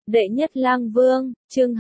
Đệ nhất lang vương, chương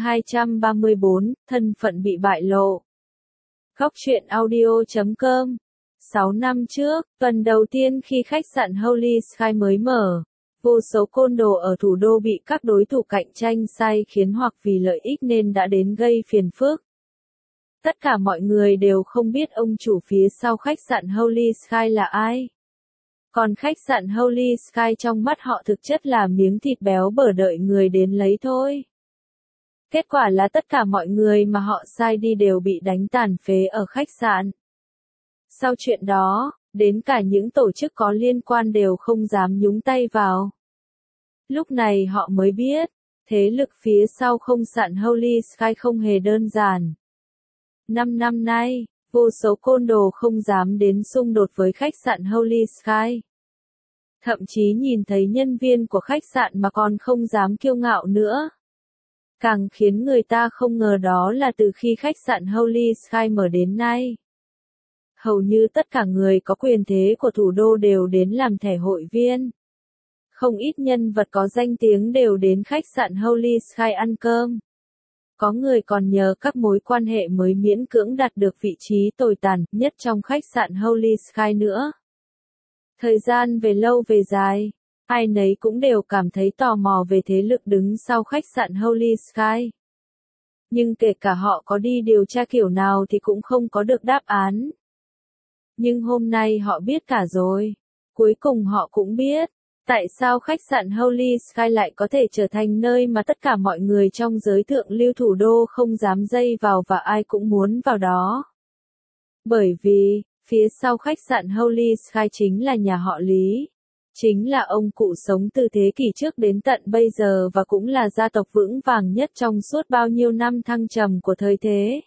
234, thân phận bị bại lộ. Góc truyện audio.com 6 năm trước, tuần đầu tiên khi khách sạn Holy Sky mới mở, vô số côn đồ ở thủ đô bị các đối thủ cạnh tranh sai khiến hoặc vì lợi ích nên đã đến gây phiền phức. Tất cả mọi người đều không biết ông chủ phía sau khách sạn Holy Sky là ai. Còn khách sạn Holy Sky trong mắt họ thực chất là miếng thịt béo bở đợi người đến lấy thôi. Kết quả là tất cả mọi người mà họ sai đi đều bị đánh tàn phế ở khách sạn. Sau chuyện đó, đến cả những tổ chức có liên quan đều không dám nhúng tay vào. Lúc này họ mới biết, thế lực phía sau không sạn Holy Sky không hề đơn giản. 5 năm nay, vô số côn đồ không dám đến xung đột với khách sạn Holy Sky. Thậm chí nhìn thấy nhân viên của khách sạn mà còn không dám kiêu ngạo nữa. Càng khiến người ta không ngờ đó là từ khi khách sạn Holy Sky mở đến nay. Hầu như tất cả người có quyền thế của thủ đô đều đến làm thẻ hội viên. Không ít nhân vật có danh tiếng đều đến khách sạn Holy Sky ăn cơm. Có người còn nhờ các mối quan hệ mới miễn cưỡng đạt được vị trí tồi tàn nhất trong khách sạn Holy Sky nữa. Thời gian về lâu về dài, ai nấy cũng đều cảm thấy tò mò về thế lực đứng sau khách sạn Holy Sky. Nhưng kể cả họ có đi điều tra kiểu nào thì cũng không có được đáp án. Nhưng hôm nay họ biết cả rồi. Cuối cùng họ cũng biết, tại sao khách sạn Holy Sky lại có thể trở thành nơi mà tất cả mọi người trong giới thượng lưu thủ đô không dám dây vào và ai cũng muốn vào đó. Bởi vì, phía sau khách sạn Holy Sky chính là nhà họ Lý. Chính là ông cụ sống từ thế kỷ trước đến tận bây giờ và cũng là gia tộc vững vàng nhất trong suốt bao nhiêu năm thăng trầm của thời thế.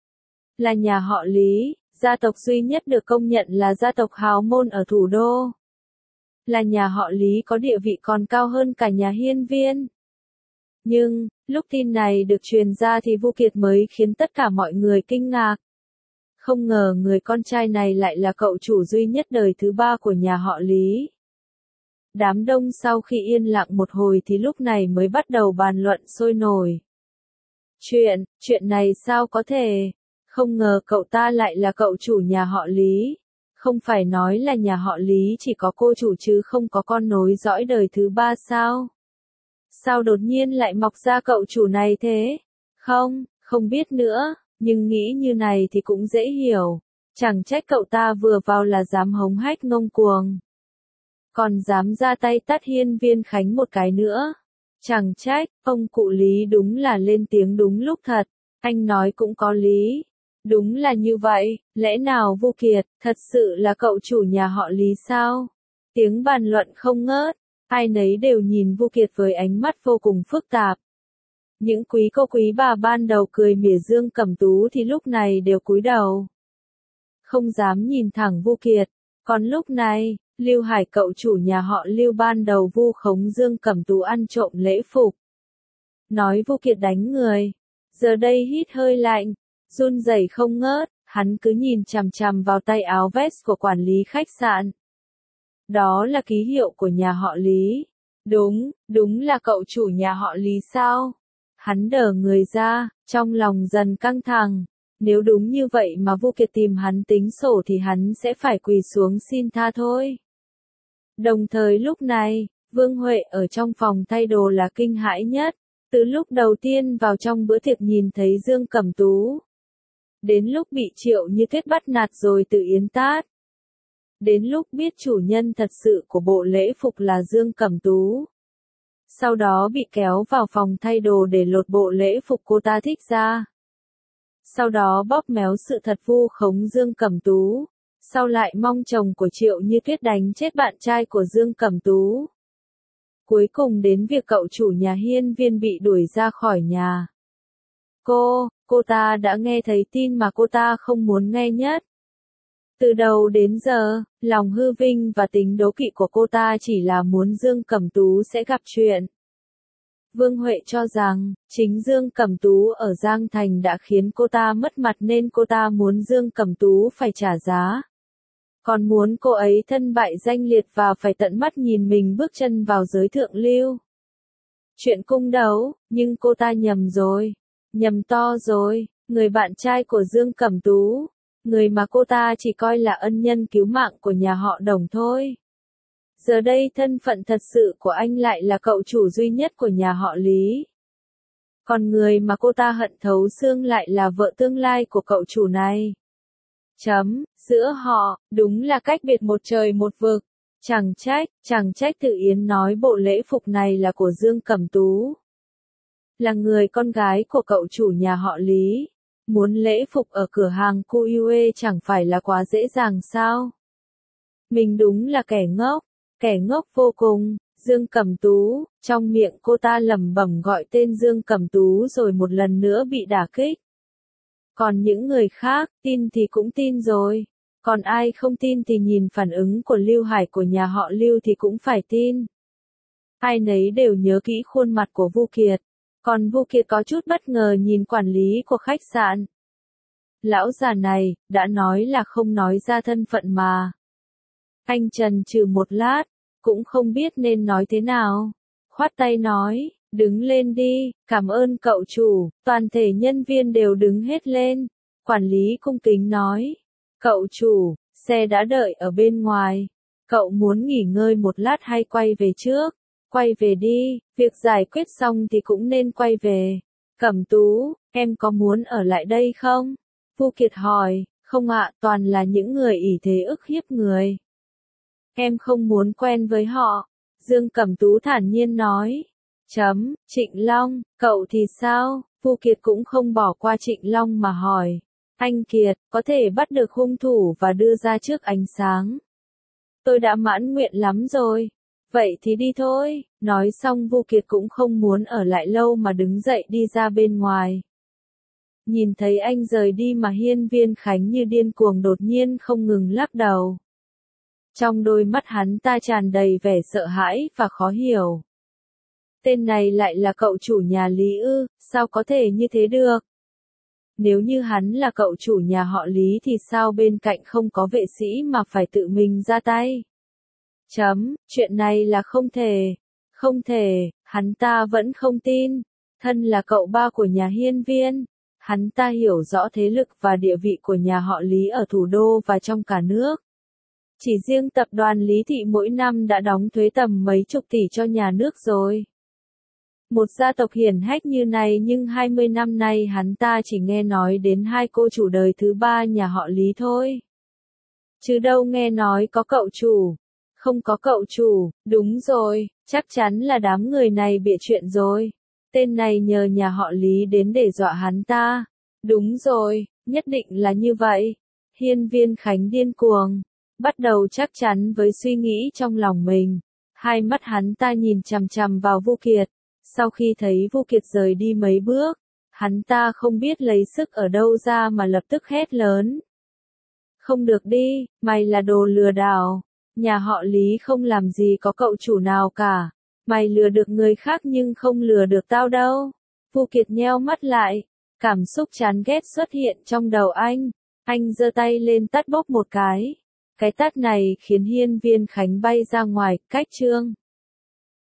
Là nhà họ Lý, gia tộc duy nhất được công nhận là gia tộc hào môn ở thủ đô. Là nhà họ Lý có địa vị còn cao hơn cả nhà Hiên Viên. Nhưng, lúc tin này được truyền ra thì Vu Kiệt mới khiến tất cả mọi người kinh ngạc. Không ngờ người con trai này lại là cậu chủ duy nhất đời thứ 3 của nhà họ Lý. Đám đông sau khi yên lặng một hồi thì lúc này mới bắt đầu bàn luận sôi nổi. Chuyện này sao có thể? Không ngờ cậu ta lại là cậu chủ nhà họ Lý. Không phải nói là nhà họ Lý chỉ có cô chủ chứ không có con nối dõi đời thứ 3 sao? Sao đột nhiên lại mọc ra cậu chủ này thế? Không biết nữa, nhưng nghĩ như này thì cũng dễ hiểu. Chẳng trách cậu ta vừa vào là dám hống hách ngông cuồng. Còn dám ra tay tát Hiên Viên Khánh một cái nữa. Chẳng trách, ông cụ Lý đúng là lên tiếng đúng lúc thật. Anh nói cũng có lý. Đúng là như vậy, lẽ nào Vu Kiệt, thật sự là cậu chủ nhà họ Lý sao? Tiếng bàn luận không ngớt, ai nấy đều nhìn Vu Kiệt với ánh mắt vô cùng phức tạp. Những quý cô quý bà ban đầu cười mỉa Dương Cẩm Tú thì lúc này đều cúi đầu. Không dám nhìn thẳng Vu Kiệt, còn lúc này, Lưu Hải cậu chủ nhà họ Lưu ban đầu vu khống Dương Cẩm Tú ăn trộm lễ phục. Nói Vu Kiệt đánh người, giờ đây hít hơi lạnh. Run rẩy không ngớt, hắn cứ nhìn chằm chằm vào tay áo vest của quản lý khách sạn. Đó là ký hiệu của nhà họ Lý. Đúng là cậu chủ nhà họ Lý sao? Hắn đờ người ra, trong lòng dần căng thẳng. Nếu đúng như vậy mà Vu Kiệt tìm hắn tính sổ thì hắn sẽ phải quỳ xuống xin tha thôi. Đồng thời lúc này, Vương Huệ ở trong phòng thay đồ là kinh hãi nhất. Từ lúc đầu tiên vào trong bữa tiệc nhìn thấy Dương Cẩm Tú. Đến lúc bị Triệu Như Tuyết bắt nạt rồi tự yến tát. Đến lúc biết chủ nhân thật sự của bộ lễ phục là Dương Cẩm Tú. Sau đó bị kéo vào phòng thay đồ để lột bộ lễ phục cô ta thích ra. Sau đó bóp méo sự thật vu khống Dương Cẩm Tú. Sau lại mong chồng của Triệu Như Tuyết đánh chết bạn trai của Dương Cẩm Tú. Cuối cùng đến việc cậu chủ nhà Hiên Viên bị đuổi ra khỏi nhà. Cô ta đã nghe thấy tin mà cô ta không muốn nghe nhất. Từ đầu đến giờ, lòng hư vinh và tính đố kỵ của cô ta chỉ là muốn Dương Cẩm Tú sẽ gặp chuyện. Vương Huệ cho rằng, chính Dương Cẩm Tú ở Giang Thành đã khiến cô ta mất mặt nên cô ta muốn Dương Cẩm Tú phải trả giá. Còn muốn cô ấy thân bại danh liệt và phải tận mắt nhìn mình bước chân vào giới thượng lưu. Chuyện cung đấu, nhưng cô ta nhầm rồi. Nhầm to rồi, người bạn trai của Dương Cẩm Tú. Người mà cô ta chỉ coi là ân nhân cứu mạng của nhà họ Đồng thôi. Giờ đây thân phận thật sự của anh lại là cậu chủ duy nhất của nhà họ Lý. Còn người mà cô ta hận thấu xương lại là vợ tương lai của cậu chủ này. Giữa họ, đúng là cách biệt một trời một vực. Chẳng trách Tự Yến nói bộ lễ phục này là của Dương Cẩm Tú. Là người con gái của cậu chủ nhà họ Lý. Muốn lễ phục ở cửa hàng Cuiue chẳng phải là quá dễ dàng sao? Mình đúng là kẻ ngốc vô cùng. Dương Cẩm Tú, trong miệng cô ta lẩm bẩm gọi tên Dương Cẩm Tú rồi một lần nữa bị đả kích. Còn những người khác, tin thì cũng tin rồi. Còn ai không tin thì nhìn phản ứng của Lưu Hải của nhà họ Lưu thì cũng phải tin. Ai nấy đều nhớ kỹ khuôn mặt của Vu Kiệt. Còn Vu Kiệt có chút bất ngờ nhìn quản lý của khách sạn. Lão già này, đã nói là không nói ra thân phận mà. Anh chần chừ một lát, cũng không biết nên nói thế nào. Khoát tay nói, đứng lên đi, cảm ơn cậu chủ. Toàn thể nhân viên đều đứng hết lên. Quản lý cung kính nói, cậu chủ, xe đã đợi ở bên ngoài. Cậu muốn nghỉ ngơi một lát hay quay về trước? Quay về đi, việc giải quyết xong thì cũng nên quay về. Cẩm Tú, em có muốn ở lại đây không? Vu Kiệt hỏi, không ạ, toàn là những người ỷ thế ức hiếp người. Em không muốn quen với họ. Dương Cẩm Tú thản nhiên nói. Trịnh Long, cậu thì sao? Vu Kiệt cũng không bỏ qua Trịnh Long mà hỏi. Anh Kiệt, có thể bắt được hung thủ và đưa ra trước ánh sáng. Tôi đã mãn nguyện lắm rồi. Vậy thì đi thôi. Nói xong Vu Kiệt cũng không muốn ở lại lâu mà đứng dậy đi ra bên ngoài. Nhìn thấy anh rời đi mà Hiên Viên Khánh như điên cuồng đột nhiên không ngừng lắc đầu. Trong đôi mắt hắn ta tràn đầy vẻ sợ hãi và khó hiểu. Tên này lại là cậu chủ nhà Lý ư, sao có thể như thế được? Nếu như hắn là cậu chủ nhà họ Lý thì sao bên cạnh không có vệ sĩ mà phải tự mình ra tay? Chuyện này là không thể, hắn ta vẫn không tin. Thân là cậu ba của nhà Hiên Viên, hắn ta hiểu rõ thế lực và địa vị của nhà họ Lý ở thủ đô và trong cả nước. Chỉ riêng tập đoàn Lý Thị mỗi năm đã đóng thuế tầm mấy chục tỷ cho nhà nước rồi. Một gia tộc hiển hách như này nhưng 20 năm nay hắn ta chỉ nghe nói đến hai cô chủ đời thứ ba nhà họ Lý thôi. Chứ đâu nghe nói có cậu chủ. Không có cậu chủ, đúng rồi, chắc chắn là đám người này bịa chuyện rồi. Tên này nhờ nhà họ Lý đến để dọa hắn ta. Đúng rồi, nhất định là như vậy. Hiên Viên Khánh điên cuồng, bắt đầu chắc chắn với suy nghĩ trong lòng mình. Hai mắt hắn ta nhìn chằm chằm vào Vu Kiệt. Sau khi thấy Vu Kiệt rời đi mấy bước, hắn ta không biết lấy sức ở đâu ra mà lập tức hét lớn. Không được đi, mày là đồ lừa đảo. Nhà họ Lý không làm gì có cậu chủ nào cả. Mày lừa được người khác nhưng không lừa được tao đâu. Vu Kiệt nheo mắt lại. Cảm xúc chán ghét xuất hiện trong đầu anh. Anh giơ tay lên tát bóp một cái. Cái tát này khiến Hiên Viên Khánh bay ra ngoài, cách chương.